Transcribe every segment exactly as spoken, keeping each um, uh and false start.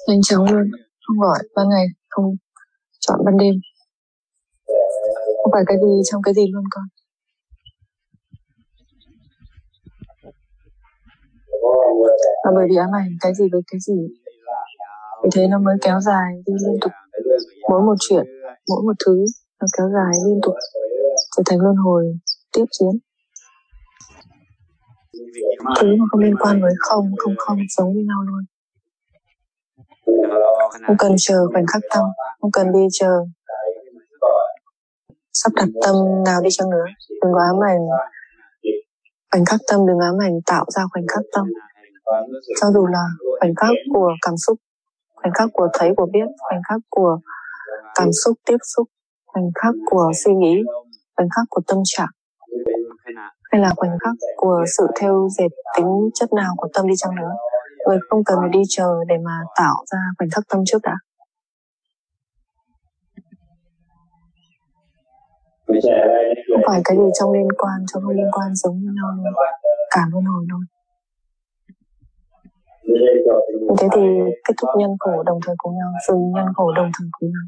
Nhanh chóng luôn, không gọi ban ngày, không chọn ban đêm. Không phải cái gì trong cái gì luôn con. Và bởi vì ám ảnh cái gì với cái gì, vì thế nó mới kéo dài đi liên tục. Mỗi một chuyện, mỗi một thứ nó kéo dài liên tục, trở thành luân hồi tiếp chiến. Thứ mà không liên quan với không, không không giống như nhau luôn. Không cần chờ khoảnh khắc tâm, không cần đi chờ sắp đặt tâm nào đi chăng nữa. Đừng có ám ảnh khoảnh khắc tâm, đừng ám ảnh tạo ra khoảnh khắc tâm. Cho dù là khoảnh khắc của cảm xúc, khoảnh khắc của thấy, của biết, khoảnh khắc của cảm xúc tiếp xúc, khoảnh khắc của suy nghĩ, khoảnh khắc của tâm trạng, hay là khoảnh khắc của sự theo dệt tính chất nào của tâm đi chăng nữa, người không cần phải đi chờ để mà tạo ra khoảnh khắc tâm trước đã. Không phải cái gì trong liên quan, trong không liên quan giống như nhau luôn, cả luân hồi luôn. Thế thì kết thúc nhân khổ đồng thời cùng nhau, dừng nhân khổ đồng thời cùng nhau.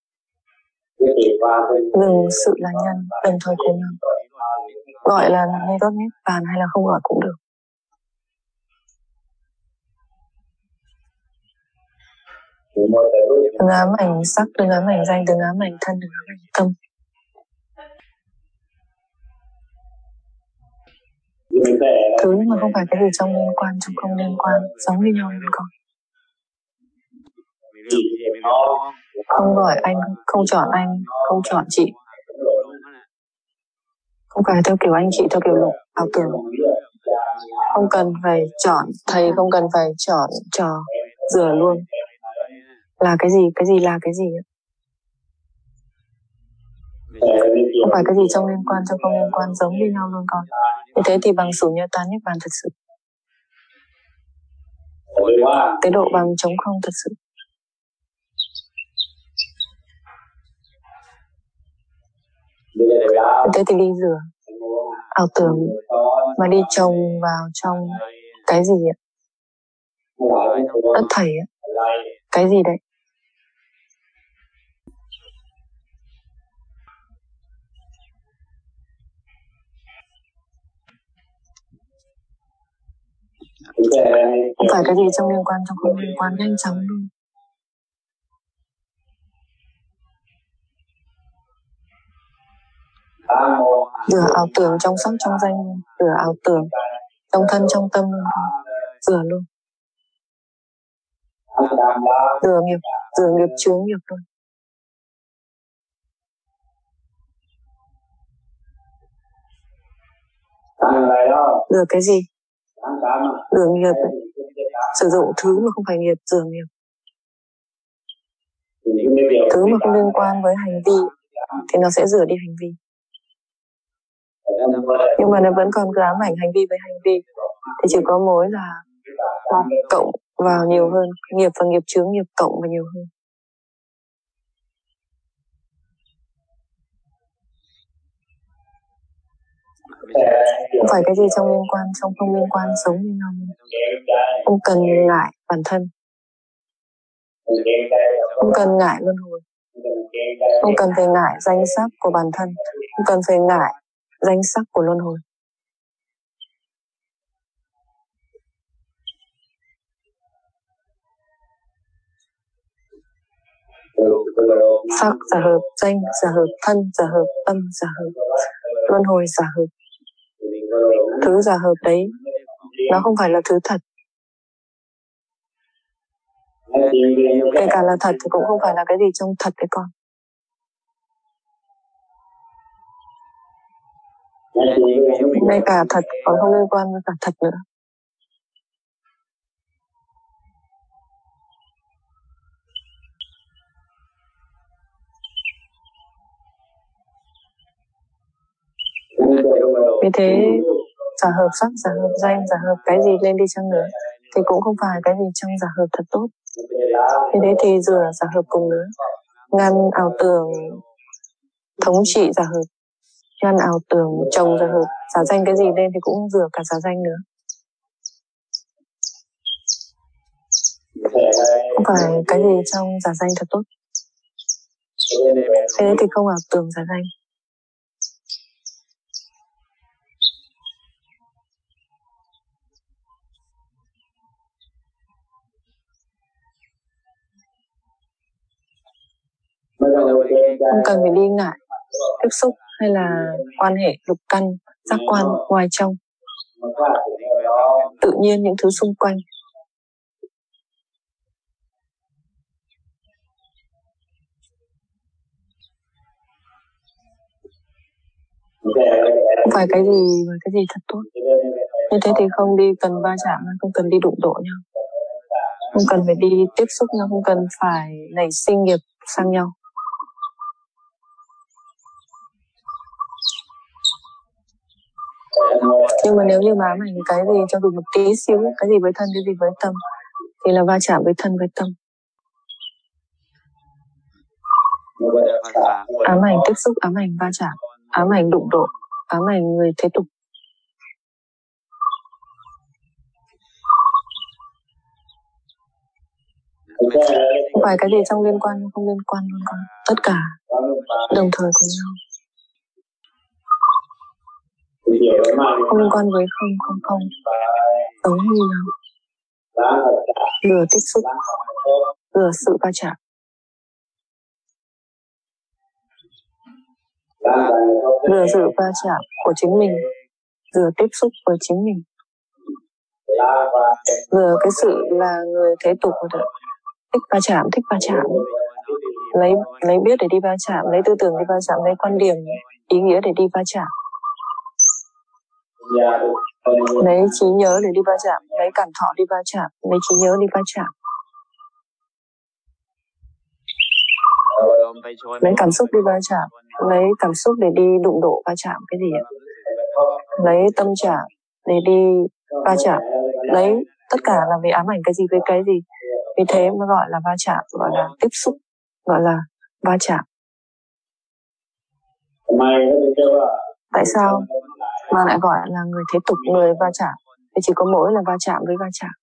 Dừng sự là nhân đồng thời cùng nhau. Gọi là nghe tốt nhất, bàn hay là không gọi cũng được. Đừng ám ảnh sắc, đừng ám ảnh danh, đừng ám ảnh thân, đừng ám ảnh tâm. Thứ mà không phải cái gì trong liên quan, trong không liên quan, giống như nhau luôn con. Không gọi anh, không chọn anh, không chọn chị. Không phải theo kiểu anh chị, theo kiểu lộ, ảo tưởng. Không cần phải chọn thầy, không cần phải chọn trò, rửa luôn. Là cái gì, cái gì là cái gì. Không phải cái gì trong liên quan, trong không liên quan, giống như nhau luôn con. Như thế thì bằng sủ nhớ tán niết bàn thật sự. Tế độ bằng trống không thật sự. Thế thì đi rửa ảo tưởng mà đi trồng vào trong cái gì ạ? Đất thảy ạ? Cái gì đấy? Không phải cái gì trong liên quan, trong không liên quan, nhanh chóng luôn. Rửa ảo tưởng trong sắc trong danh, rửa ảo tưởng trong thân trong tâm luôn, rửa luôn. Rửa nghiệp, rửa nghiệp chướng nghiệp luôn. Rửa cái gì? Rửa nghiệp, sử dụng thứ mà không phải nghiệp, rửa nghiệp. Thứ mà không liên quan với hành vi thì nó sẽ rửa đi hành vi. Nhưng mà nó vẫn còn cứ ám ảnh hành vi với hành vi thì chỉ có mối là cộng vào nhiều hơn, nghiệp và nghiệp chướng, nghiệp cộng và nhiều hơn. Không phải cái gì trong liên quan, trong không liên quan giống như nhau. Không cần ngại bản thân, không cần ngại luân hồi, không cần phải ngại danh sắc của bản thân, không cần phải ngại danh sắc của luân hồi. Sắc giả hợp, danh giả hợp, thân giả hợp, tâm giả hợp, luân hồi giả hợp. Thứ giả hợp đấy nó không phải là thứ thật. Kể cả là thật thì cũng không phải là cái gì trong thật đấy con. Ngay cả thật còn không liên quan với cả thật nữa. Vì thế giả hợp sắc, giả hợp danh, giả hợp cái gì lên đi chăng nữa thì cũng không phải cái gì trong giả hợp thật tốt. Vì thế thì rửa giả hợp cùng nữa, ngăn ảo tưởng thống trị giả hợp, ngăn ảo tưởng chồng giả hợp, giả danh cái gì lên thì cũng rửa cả giả danh nữa. Không phải cái gì trong giả danh thật tốt. Thế thì không ảo tưởng giả danh. Không cần phải đi ngại tiếp xúc hay là quan hệ lục căn, giác quan ngoài trong. Tự nhiên những thứ xung quanh. Không phải cái gì mà cái gì thật tốt. Như thế thì không đi cần va chạm, không cần đi đụng độ nhau, không cần phải đi tiếp xúc nhau, không cần phải nảy sinh nghiệp sang nhau. Nhưng mà nếu như mà ám ảnh cái gì cho dù một tí xíu, cái gì với thân, cái gì với tâm, thì là va chạm với thân với tâm. Ám ảnh tiếp xúc, ám ảnh va chạm, ám ảnh đụng độ, ám ảnh người thế tục. Không phải cái gì trong liên quan, không liên quan liên quan, tất cả đồng thời cùng nhau. Không liên quan với không, không, không, giống như nhau. Vừa tiếp xúc, vừa sự va chạm. Vừa sự va chạm của chính mình, vừa tiếp xúc với chính mình. Vừa cái sự là người thế tục rồi đấy. Thích va chạm, thích va chạm. Lấy, lấy biết để đi va chạm, lấy tư tưởng đi va chạm, lấy quan điểm, ý nghĩa để đi va chạm. Lấy trí nhớ để đi va chạm, lấy cảm thọ đi va chạm, lấy trí nhớ đi va chạm. Lấy cảm xúc đi va chạm, lấy cảm xúc để đi đụng độ va chạm cái gì ạ? Lấy tâm trạng để đi va chạm, lấy tất cả là vì ám ảnh cái gì với cái gì. Vì thế mới gọi là va chạm, gọi là tiếp xúc, gọi là va chạm. Tại sao mà lại gọi là người thế tục, người va chạm? Thì chỉ có mỗi là va chạm với va chạm.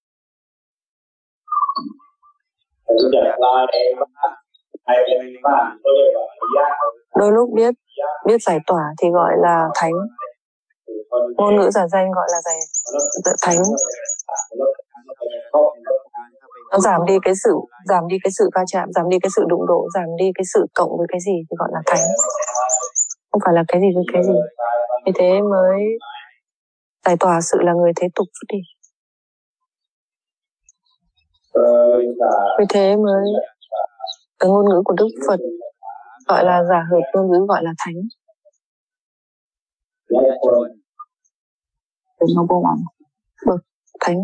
Đôi lúc biết biết giải tỏa thì gọi là thánh. Ngôn ngữ giả danh gọi là giải thánh. Nó giảm đi cái sự giảm đi cái sự va chạm, giảm đi cái sự đụng độ, giảm đi cái sự cộng với cái gì thì gọi là thánh. Không phải là cái gì với cái gì. Vì thế mới giải tỏa sự là người thế tục chút đi. Vì thế mới cái ngôn ngữ của Đức Phật gọi là giả hợp, ngôn ngữ gọi là thánh. Nó vô vọng bậc thánh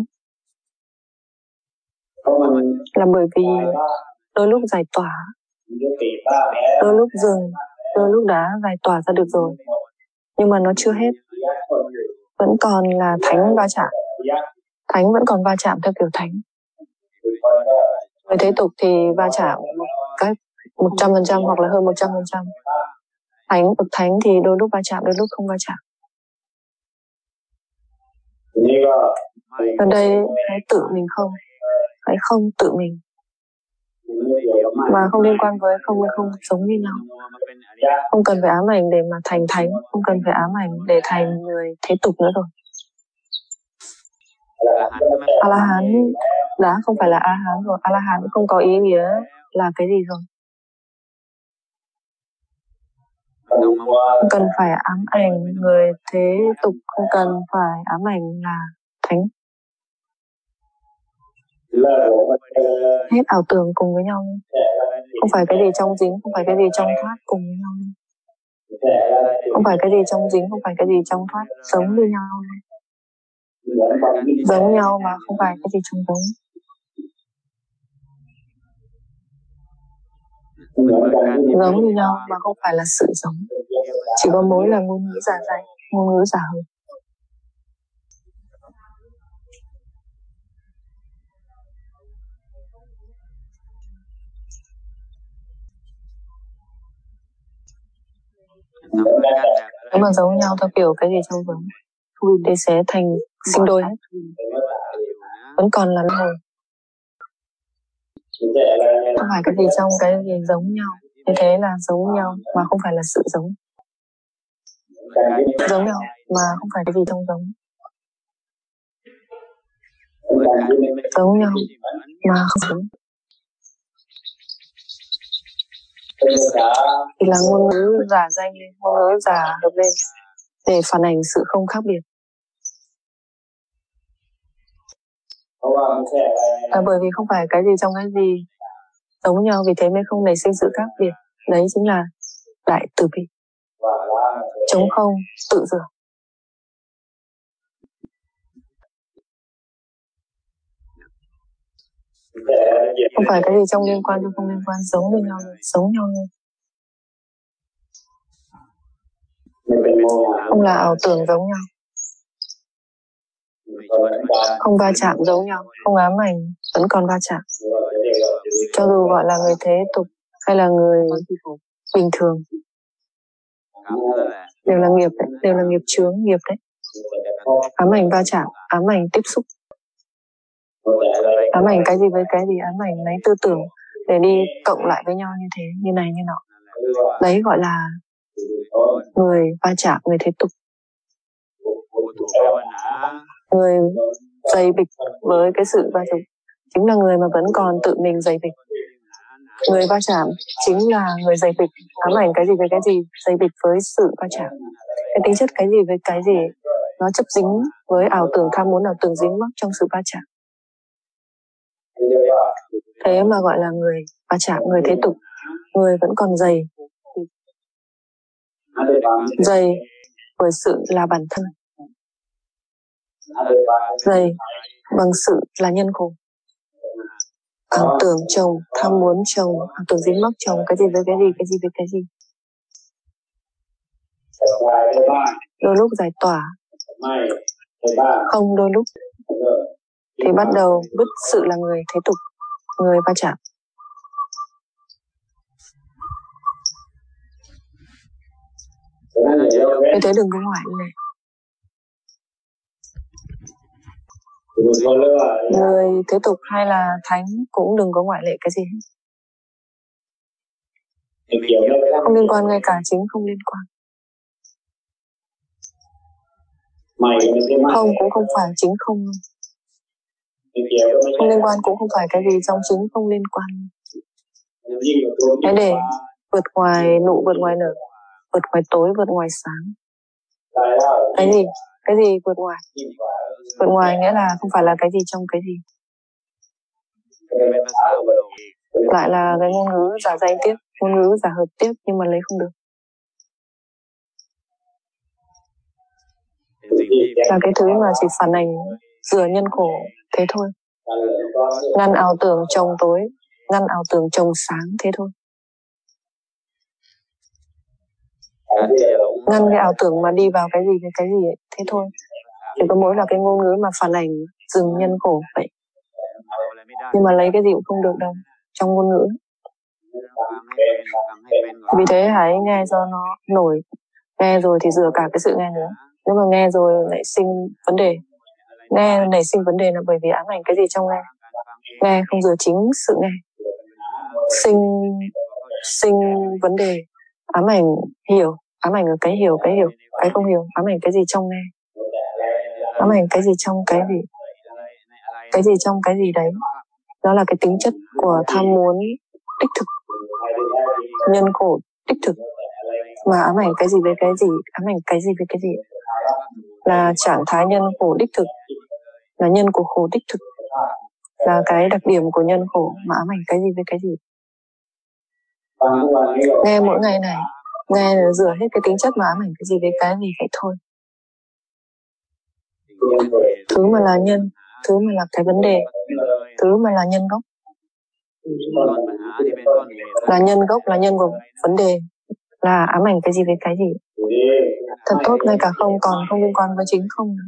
là bởi vì đôi lúc giải tỏa, đôi lúc dừng, đôi lúc đã giải tỏa ra được rồi, nhưng mà nó chưa hết, vẫn còn là thánh va chạm. Thánh vẫn còn va chạm theo kiểu thánh. Người thế tục thì va chạm cách một trăm phần trăm hoặc là hơn một trăm phần trăm. Thánh, bậc thánh thì đôi lúc va chạm, đôi lúc không va chạm. Ở đây hãy tự mình không, hãy không tự mình. Mà không liên quan với không với không giống như nhau. Không cần phải ám ảnh để mà thành thánh, không cần phải ám ảnh để thành người thế tục nữa rồi. A-la-hán đã không phải là A-hán rồi. A-la-hán không có ý nghĩa là cái gì rồi. Không cần phải ám ảnh người thế tục, không cần phải ám ảnh là thánh. Hết ảo tưởng cùng với nhau. Không phải cái gì trong dính, không phải cái gì trong thoát cùng với nhau. Không phải cái gì trong dính, không phải cái gì trong thoát, giống như nhau. Giống nhau mà không phải cái gì trong giống. Giống như nhau mà không phải là sự giống. Chỉ có mỗi là ngôn ngữ giả danh, ngôn ngữ giả hợp. Nếu mà giống nhau theo kiểu cái gì trong giống thì sẽ thành sinh đôi hết. Vẫn còn là luân hồi. Không phải cái gì trong cái gì giống nhau. Như thế là giống nhau mà không phải là sự giống. Giống nhau mà không phải cái gì trong giống. Giống nhau mà không giống. Thì là ngôn ngữ giả danh lên, ngôn ngữ giả hợp lên để phản ảnh sự không khác biệt. À, bởi vì không phải cái gì trong cái gì giống nhau, vì thế mới không nảy sinh sự khác biệt. Đấy chính là đại từ bi, chống không, tự dược. Không phải cái gì trong liên quan cho không liên quan, giống với nhau, giống nhau luôn. Không là ảo tưởng giống nhau, không va chạm giống nhau, không ám ảnh vẫn còn va chạm. Cho dù gọi là người thế tục hay là người bình thường, đều là nghiệp đấy, đều là nghiệp chướng, nghiệp đấy. Ám ảnh va chạm, ám ảnh tiếp xúc. Ám ảnh cái gì với cái gì, ám ảnh lấy tư tưởng để đi cộng lại với nhau như thế, như này như nọ. Đấy gọi là người va chạm, người thế tục. Người dày bịch với cái sự va chạm chính là người mà vẫn còn tự mình dày bịch. Người va chạm chính là người dày bịch. Ám ảnh cái gì với cái gì, dày bịch với sự va chạm. Cái tính chất cái gì với cái gì, nó chấp dính với ảo tưởng, tham muốn ảo tưởng, dính mắc trong sự va chạm. Thế mà gọi là người va chạm, người thế tục. Người vẫn còn dày, dày với sự là bản thân, dày bằng sự là nhân khổ. Ảo tưởng chồng, tham muốn chồng, ảo tưởng dính mắc chồng, cái gì với cái gì, cái gì với cái gì. Đôi lúc giải tỏa, không đôi lúc thì bắt đầu vứt sự là người thế tục, người va chạm. Vì thế đừng có ngoại lệ. Người thế tục hay là thánh cũng đừng có ngoại lệ cái gì hết. Không liên quan, ngay cả chính không liên quan. Không cũng không phải chính không. Không liên quan cũng không phải cái gì trong chính không liên quan. Hãy để vượt ngoài nụ, vượt ngoài nở, vượt ngoài tối, vượt ngoài sáng. Cái gì? Cái gì vượt ngoài? Vượt ngoài nghĩa là không phải là cái gì trong cái gì. Lại là cái ngôn ngữ giả danh tiếp, ngôn ngữ giả hợp tiếp, nhưng mà lấy không được. Là cái thứ mà chỉ phản ảnh rửa nhân khổ thế thôi. Ngăn ảo tưởng trồng tối, ngăn ảo tưởng trồng sáng thế thôi. Ngăn cái ảo tưởng mà đi vào cái gì với cái gì ấy, thế thôi. Chỉ có mỗi là cái ngôn ngữ mà phản ảnh dừng nhân khổ vậy. Nhưng mà lấy cái gì cũng không được đâu trong ngôn ngữ. Vì thế hãy nghe cho nó nổi. Nghe rồi thì rửa cả cái sự nghe nữa. Nếu mà nghe rồi lại sinh vấn đề. Nghe nảy sinh vấn đề là bởi vì ám ảnh cái gì trong nghe. Nghe không rửa chính sự nghe. Sinh sinh vấn đề. Ám ảnh hiểu. Ám ảnh ở cái hiểu, cái hiểu, cái không hiểu. Ám ảnh cái gì trong nghe. Ám ảnh cái gì trong cái gì. Cái gì trong cái gì đấy. Đó là cái tính chất của tham muốn đích thực. Nhân khổ đích thực. Mà ám ảnh cái gì với cái gì, ám ảnh cái gì với cái gì. Là trạng thái nhân khổ đích thực. Là nhân của khổ đích thực. Là cái đặc điểm của nhân khổ mà ám ảnh cái gì với cái gì. Nghe mỗi ngày này, nghe là rửa hết cái tính chất mà ám ảnh cái gì với cái gì vậy thôi. Thứ mà là nhân, thứ mà là cái vấn đề, thứ mà là nhân gốc. Là nhân gốc, là nhân của vấn đề. Là ám ảnh cái gì với cái gì. Thật tốt, ngay cả không còn không liên quan với chính không nữa.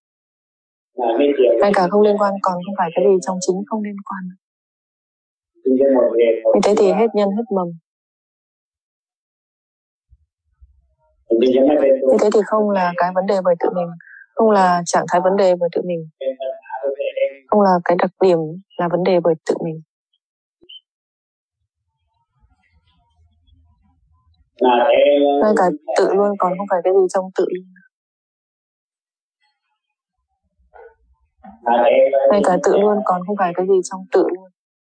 Ngay cả không liên quan còn không phải cái gì trong chính không liên quan. Như thế thì hết nhân hết mầm. Như thế thì không là cái vấn đề bởi tự mình. Không là trạng thái vấn đề bởi tự mình. Không là cái đặc điểm là vấn đề bởi tự mình. Ngay cả tự luôn còn không phải cái gì trong tự luôn. Ngay cả tự luôn còn không phải cái gì trong tự luôn.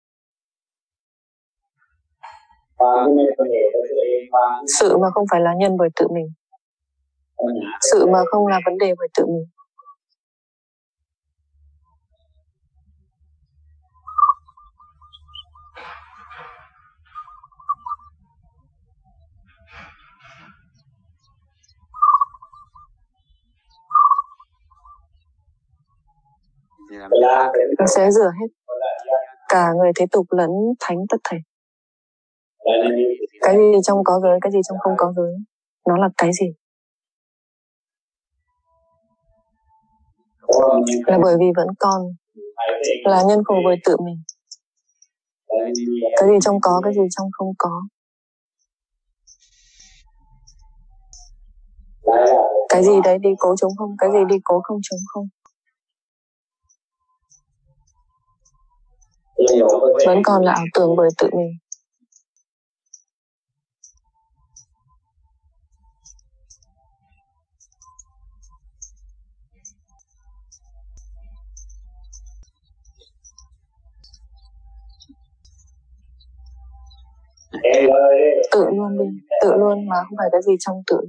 Sự mà không phải là nhân bởi tự mình. Sự mà không là vấn đề bởi tự mình. Nó sẽ rửa hết cả người thế tục lẫn thánh tất thảy. Cái gì trong có giới, cái gì trong không có giới, nó là cái gì? Là bởi vì vẫn còn là nhân khổ bởi tự mình. Cái gì trong có, cái gì trong không có. Cái gì đấy đi cố chống không, cái gì đi cố không chống không. Vẫn còn là ảo tưởng bởi tự mình. Tự luôn đi, tự luôn mà không phải cái gì trong tự.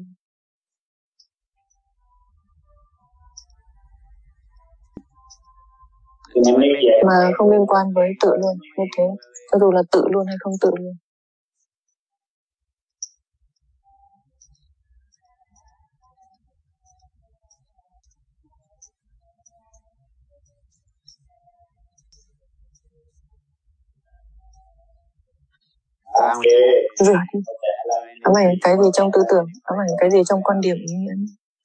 Mà không liên quan với tự luôn, như thế, cho dù là tự luôn hay không tự luôn. Rửa đi. Ám ảnh cái gì trong tư tưởng, ám ảnh cái gì trong quan điểm ý nghĩa.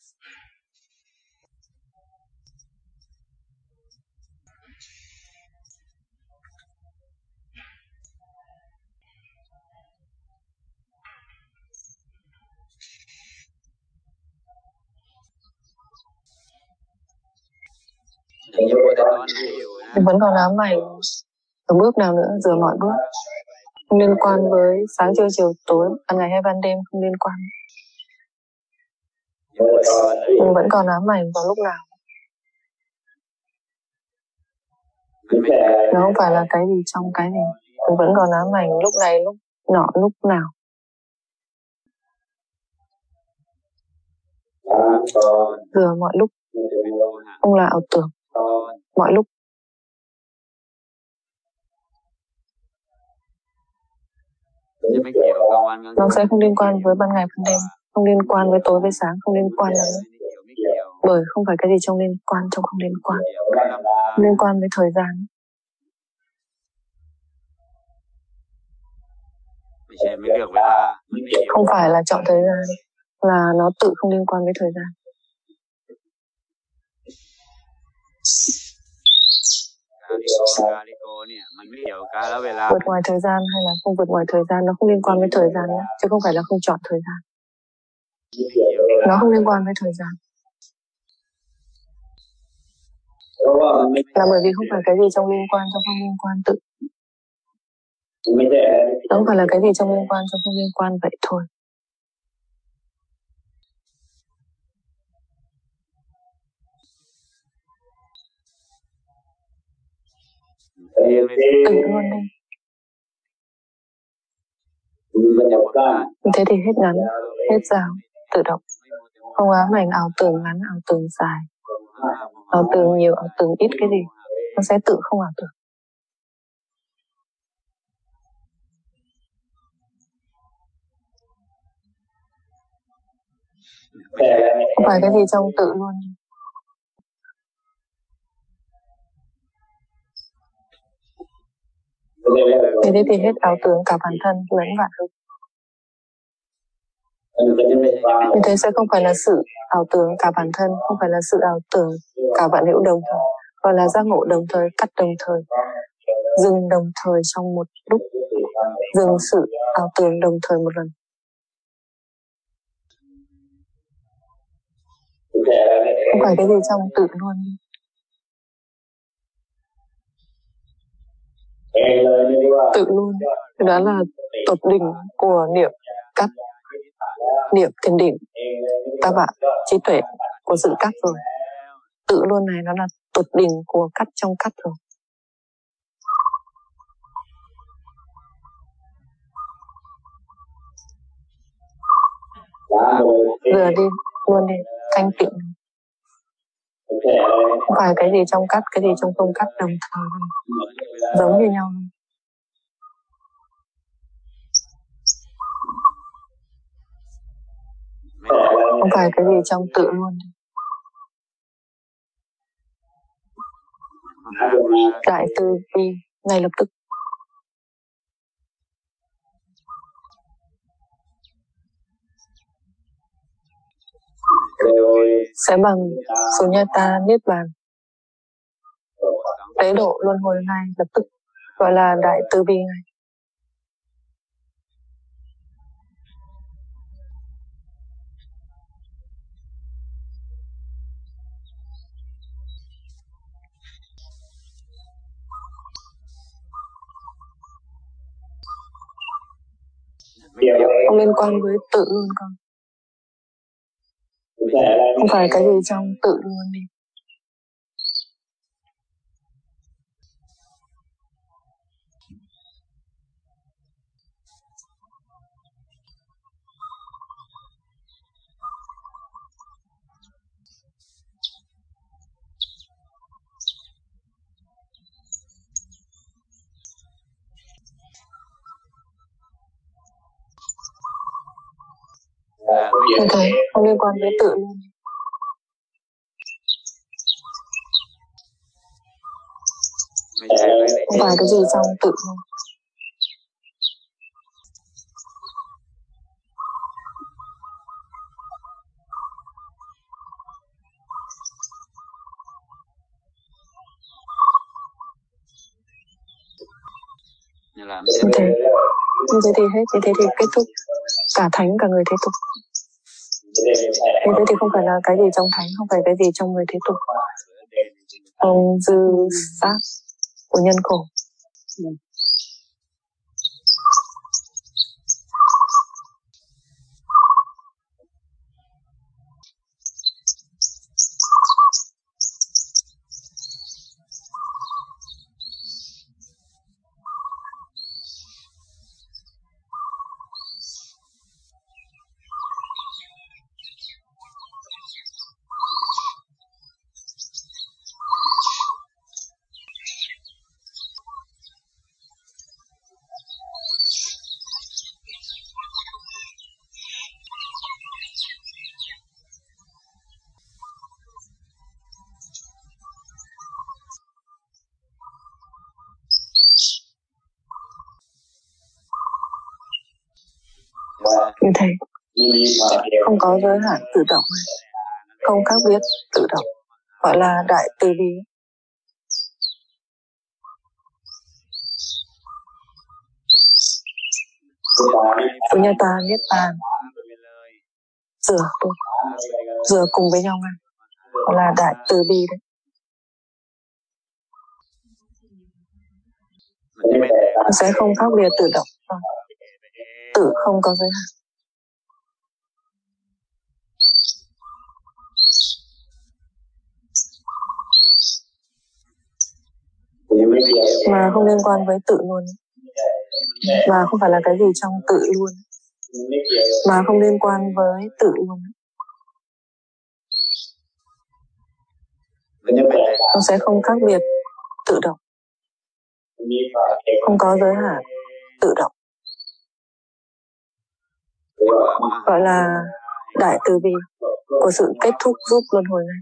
Mình vẫn còn ám ảnh ở bước nào nữa, rửa mọi bước. Không liên quan với sáng trưa chiều tối, ban ngày hay ban đêm, không liên quan. Mình vẫn còn ám ảnh vào lúc nào. Nó không phải là cái gì trong cái gì. Mình vẫn còn ám ảnh lúc này, lúc nọ, lúc nào. Rửa mọi lúc, không là ảo tưởng. Mọi lúc. Nó sẽ không liên quan với ban ngày ban đêm, không liên quan với tối với sáng, không liên quan đến. Bởi không phải cái gì trong liên quan, trong không liên quan. Không liên quan với thời gian. Không phải là chọn thời gian, là nó tự không liên quan với thời gian. Vượt ngoài thời gian hay là không vượt ngoài thời gian, nó không liên quan với thời gian nữa, chứ không phải là không chọn thời gian. Nó không liên quan với thời gian. Là bởi vì không phải cái gì trong liên quan, trong không liên quan tự. Nó không phải là cái gì trong liên quan, trong không liên quan vậy thôi. Tự luôn đi. Thế thì hết ngắn, hết dài, tự động. Không ám ảnh ảo tưởng ngắn, ảo tưởng dài. Ảo tưởng nhiều, ảo tưởng ít cái gì. Nó sẽ tự không ảo tưởng. Không phải cái gì trong tự luôn. Thế thì hết ảo tưởng cả bản thân lẫn vạn hữu. Như thế sẽ không phải là sự ảo tưởng cả bản thân, không phải là sự ảo tưởng cả vạn hữu đồng thời, gọi là giác ngộ đồng thời, cắt đồng thời, dừng đồng thời trong một lúc, dừng sự ảo tưởng đồng thời một lần. Không phải cái gì trong tự luôn. Tự luôn, đó là tột đỉnh của niệm cắt. niệm thiền định, ta bảo trí tuệ của sự cắt rồi. Tự luôn này nó là tột đỉnh của cắt trong cắt rồi. Vừa đi luôn đi, thanh tịnh. Không phải cái gì trong cắt, cái gì trong không cắt đồng thời, giống như nhau. Không phải cái gì trong tự luôn. Đại từ bi ngay lập tức. Sẽ bằng Sunyata Niết Bàn, tế độ luân hồi ngay lập tức, gọi là đại từ bi ngay. Không liên quan với tự luôn con. Không phải cái gì trong tự luôn đi. Như thế, không liên quan với tự luôn. Không phải cái gì trong tự luôn. Như thế, như thế thì hết, như thế thì kết thúc. Cả thánh, cả người thế tục. Như thế thì không phải là cái gì trong thánh, không phải cái gì trong người thế tục. Ông dư sát của nhân khổ. Như thế, không có giới hạn tự động, không khác biệt tự động, gọi là đại từ bi. Sunyata Niết Bàn, rửa tôi, rửa cùng với nhau ngay, gọi là đại từ bi đấy. Nó sẽ không khác biệt tự động, tự không có giới hạn. Mà không liên quan với tự luôn. Mà không phải là cái gì trong tự luôn. Mà không liên quan với tự luôn. Nó sẽ không khác biệt tự động. Không có giới hạn tự động. Gọi là đại từ bi của sự kết thúc giúp luân hồi này.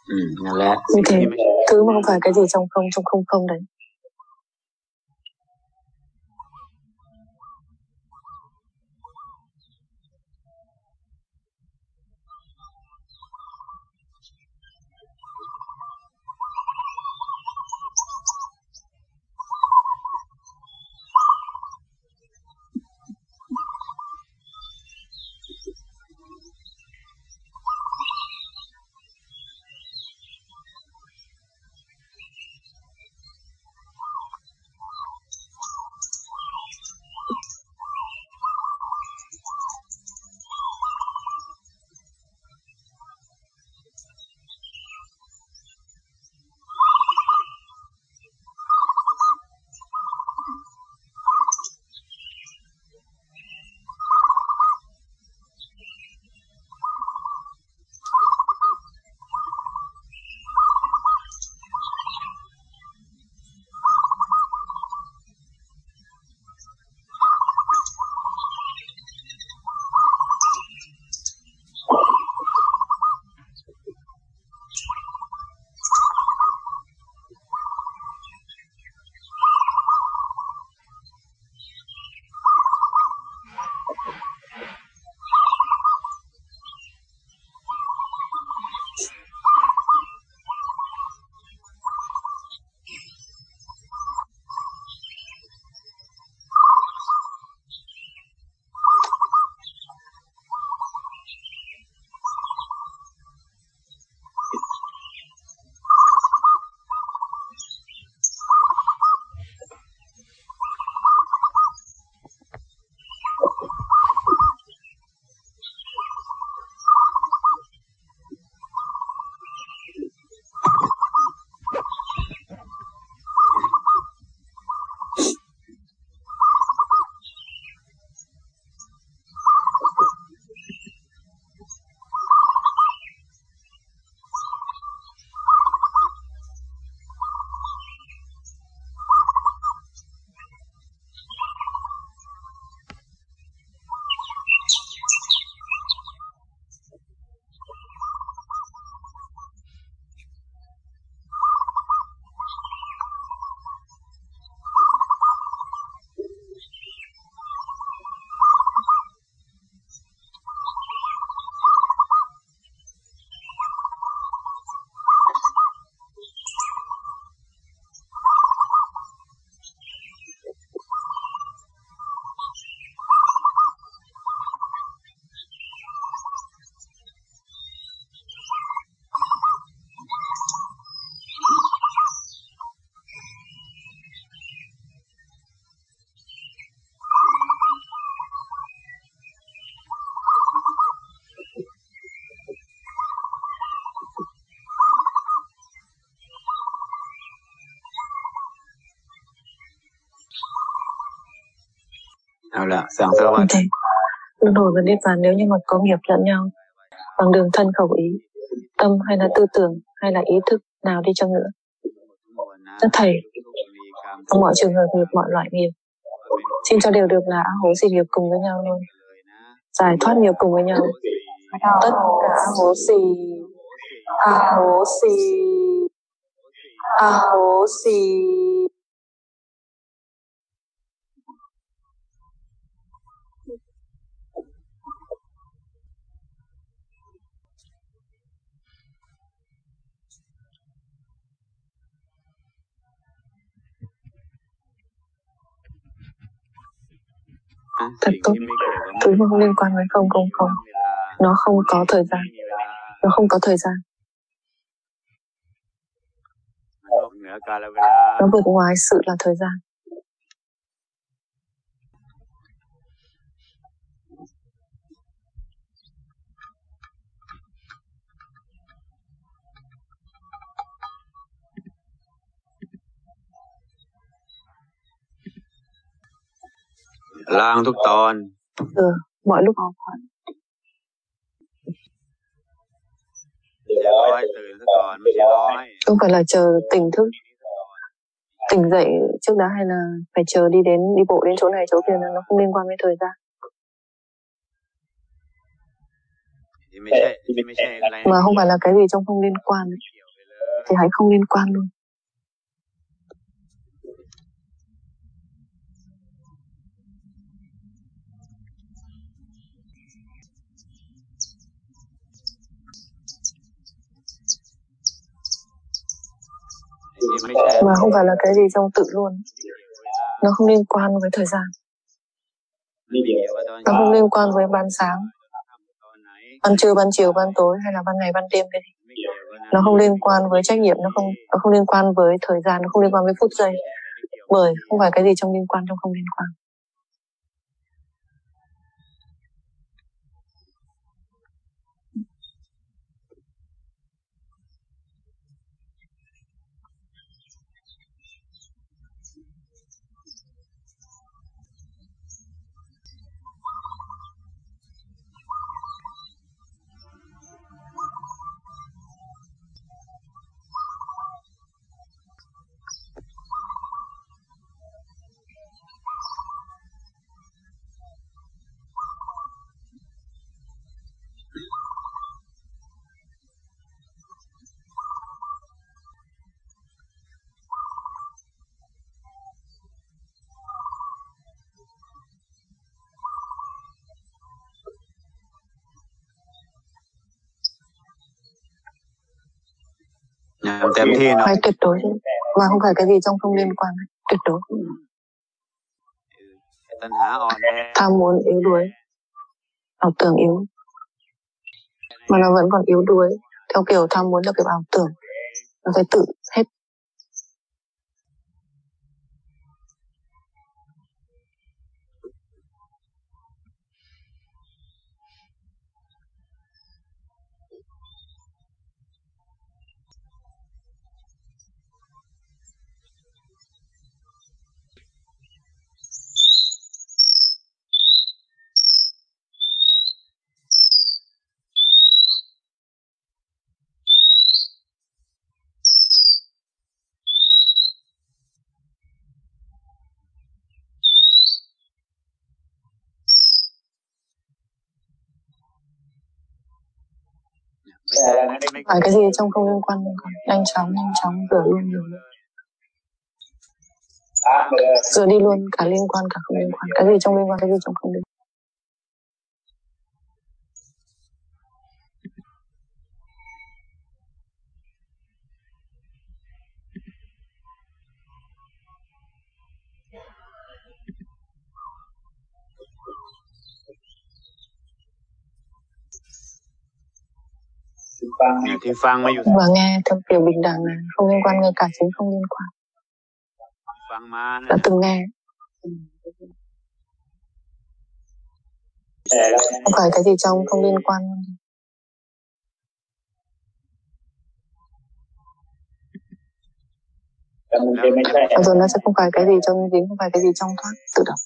Ừ,นั่นแหละ Như thế, thứ mà không phải cái gì trong không, trong không không đấy. Như thế, luân hồi và niết bàn nếu như mà có nghiệp lẫn nhau bằng đường thân khẩu ý, tâm hay là tư tưởng hay là ý thức nào đi chăng nữa, tất thảy trong mọi trường hợp nghiệp, mọi loại nghiệp, xin cho đều được là hố xì nghiệp cùng với nhau luôn, giải thoát nghiệp cùng với nhau. Tất cả hố xì, a hố xì, a hố xì. Thật tốt, thứ mà không liên quan với không không không, nó không có thời gian, nó không có thời gian, nó vượt ngoài sự là thời gian. Lang thúc tòn. Ừ, mọi lúc. Không phải là chờ tỉnh thức, tỉnh dậy trước đó, hay là phải chờ đi đến đi bộ đến chỗ này chỗ kia, nó không liên quan với thời gian. Mà không phải là cái gì trong không liên quan. thì hãy không liên quan luôn. Mà không phải là cái gì trong tự luôn. Nó không liên quan với thời gian. Nó không liên quan với ban sáng, ban trưa, ban chiều, ban tối hay là ban ngày, ban đêm cái gì. Nó không liên quan với trách nhiệm, nó không nó không liên quan với thời gian, nó không liên quan với phút giây. Bởi không phải cái gì trong liên quan trong không liên quan. Làm ต็มที่เนาะ Phải tuyệt đối chứ. Mà không phải cái gì trong không liên quan. Tuyệt đối. ตัณหาอ่อนแอ Tham muốn yếu đuối, ảo tưởng yếu, mà nó vẫn còn yếu đuối. Theo kiểu tham muốn theo kiểu ảo tưởng, nó phải tự hết. Phải cái gì trong không liên quan, nhanh chóng, nhanh chóng, rửa luôn nhiều luôn. Rửa đi luôn cả liên quan cả không liên quan. Cái gì trong liên quan, cái gì trong không liên quan. Thì Phan mới Và nghe theo kiểu bình đẳng này, không liên quan, nghe cả chính không liên quan. Phan mà Đã từng nghe. Không phải cái gì trong không liên quan. Và rồi nó sẽ không phải cái gì trong dính, không phải cái gì trong thoát, tự động.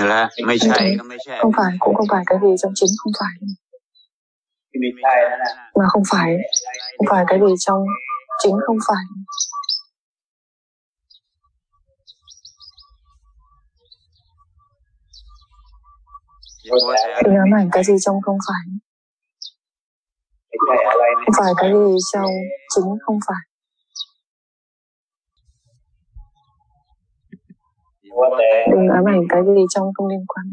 làไม่ใช่ก็ไม่ใช่ không phải cũng không phải cái gì trong chính không phải, mà không phải không phải cái gì trong chính không phải. Đừng ám ảnh cái gì trong không phải, không phải cái gì trong chính không phải. Đừng ám ảnh cái gì trong không liên quan,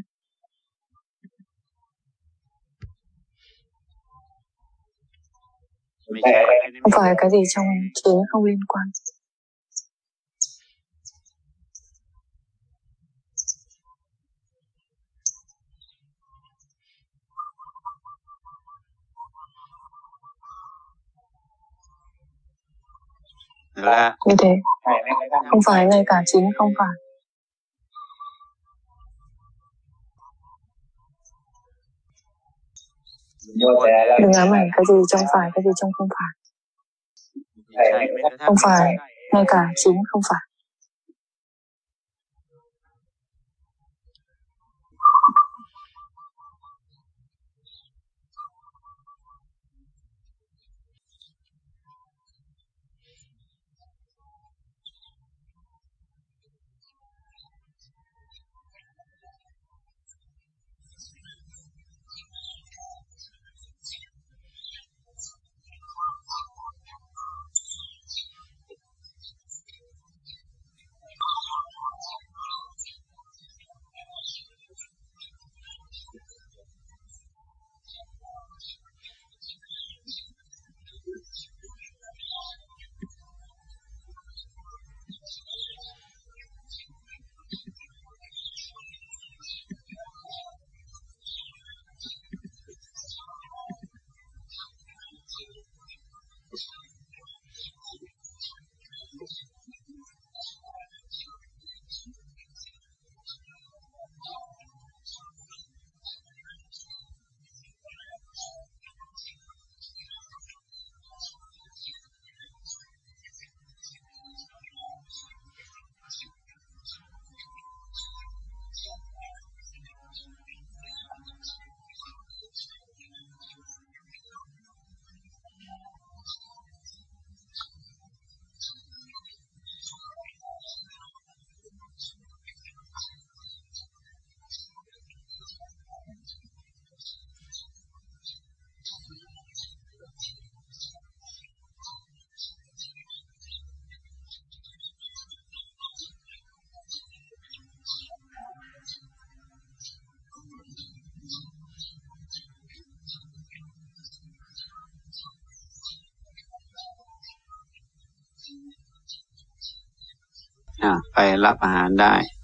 không phải cái gì trong chính không liên quan. là như thế, không phải ngay cả chính không phải. Đừng ám ảnh cái gì trong phải, cái gì trong không phải, không phải ngay cả chính không phải. à, ไปรับอาหารได้